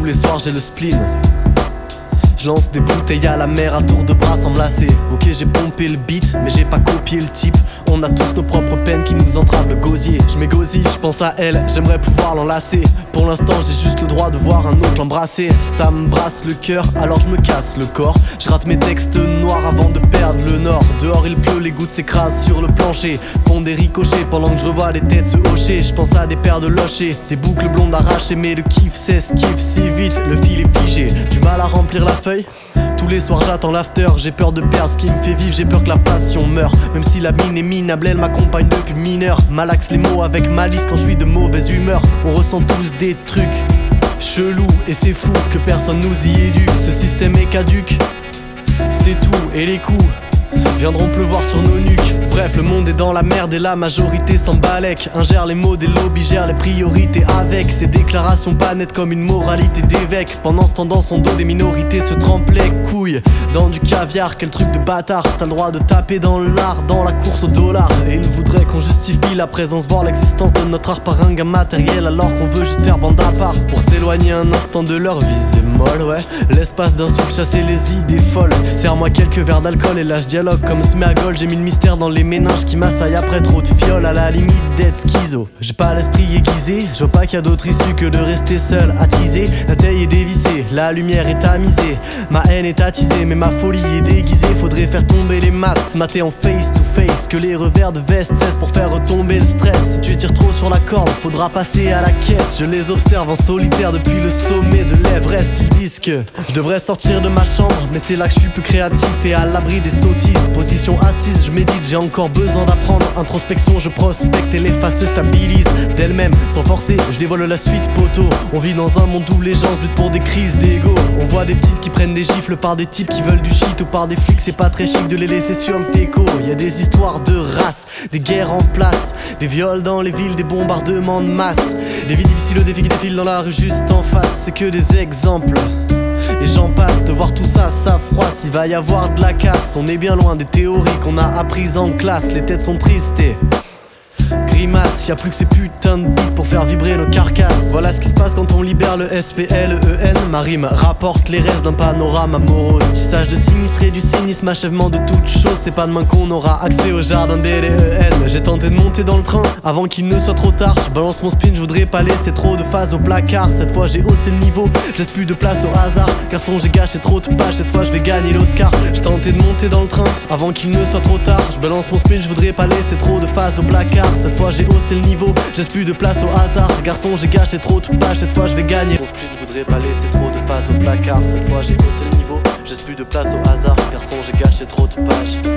les soirs j'ai le spleen. Je lance des bouteilles à la mer à tour de bras sans me lasser. Ok, j'ai pompé le beat, mais j'ai pas copié le type. On a tous nos propres peines qui nous entravent le gosier. Je m'égosille, je pense à elle, j'aimerais pouvoir l'enlacer. Pour l'instant j'ai juste le droit de voir un autre l'embrasser. Ça me brasse le cœur, alors je me casse le corps. Je rate mes textes noirs avant de perdre le nord. Dehors il pleut, les gouttes s'écrasent sur le plancher, font des ricochets pendant que je revois les têtes se hocher. Je pense à des paires de lochers, des boucles blondes arrachées. Mais le kiff s'esquive si vite, le fil est figé. Du mal à remplir la feuille. Tous les soirs j'attends l'after, j'ai peur de perdre ce qui me fait vivre, j'ai peur que la passion meure. Même si la mine est minable, elle m'accompagne depuis mineur. Malaxe les mots avec malice quand je suis de mauvaise humeur. On ressent tous des trucs chelous et c'est fou que personne nous y éduque. Ce système est caduque, c'est tout, et les coups viendront pleuvoir sur nos nuques. Bref, le monde est dans la merde et la majorité s'en balèque. Ingère les mots des lobbies, gère les priorités avec ces déclarations pas nettes comme une moralité d'évêque. Pendant ce temps dans son dos des minorités se trempent les couilles dans du caviar, quel truc de bâtard. T'as le droit de taper dans l'art, dans la course au dollar. Et ils voudraient qu'on justifie la présence, voire l'existence de notre art par un gain matériel, alors qu'on veut juste faire bande à part. Pour s'éloigner un instant de leur visée molle, ouais. L'espace d'un souffle, chasser les idées folles. Serre-moi quelques verres d'alcool et là je dialogue comme Smergol. J'ai mis le mystère dans les méninges qui m'assaillent après trop de fioles. À la limite d'être schizo, j'ai pas l'esprit aiguisé. Je vois pas qu'il y a d'autre issue que de rester seul, attisé. La taille est dévissée, la lumière est tamisée. Ma haine est attisée, mais ma folie est déguisée. Faudrait faire tomber les masques, se mater en face to face. Que les revers de veste cessent pour faire retomber le stress. Si tu tires trop sur la corde, faudra passer à la caisse. Je les observe en solitaire depuis le sommet de l'Everest. Ils disent que je devrais sortir de ma chambre, mais c'est là que je suis plus créatif et à l'abri des sottises. Position assise, je médite, j'ai encore besoin d'apprendre. Introspection, je prospecte et les faces se stabilisent d'elles-mêmes. Sans forcer, je dévoile la suite, poteau. On vit dans un monde où les gens se luttent pour des crises d'ego. On voit des petites qui prennent des gifles par des types qui veulent du shit ou par des flics. C'est pas très chic de les laisser sur le teco. Y'a des histoires de race, des guerres en place, des viols dans les villes, des bombardements de masse. Des vies difficiles, des filles qui défilent dans la rue juste en face. C'est que des exemples et j'en passe. De voir tout ça, ça froisse, il va y avoir de la casse. On est bien loin des théories qu'on a apprises en classe. Les têtes sont tristes et grimace, y'a plus que ces putains de beats pour faire vibrer nos carcasses. Voilà ce qui se passe quand on libère le SPLEN. Ma rime rapporte les restes d'un panorama morose. Tissage de sinistré, du cynisme, achèvement de toute chose. C'est pas demain qu'on aura accès au jardin des LEN. J'ai tenté de monter dans le train avant qu'il ne soit trop tard. Je balance mon spin, je voudrais pas laisser trop de phases au placard. Cette fois j'ai haussé le niveau, je laisse plus de place au hasard. Garçon, j'ai gâché trop de pages, cette fois je vais gagner l'Oscar. J'ai tenté de monter dans le train avant qu'il ne soit trop tard. Je balance mon spin, je voudrais pas laisser trop de phases au placard. Cette fois j'ai haussé le niveau, je laisse plus de place au hasard. Garçon, j'ai gâché trop de pages, cette fois je vais gagner. Mon split, je voudrais pas laisser trop de face au placard. Cette fois j'ai haussé le niveau, je laisse plus de place au hasard. Garçon, j'ai gâché trop de pages.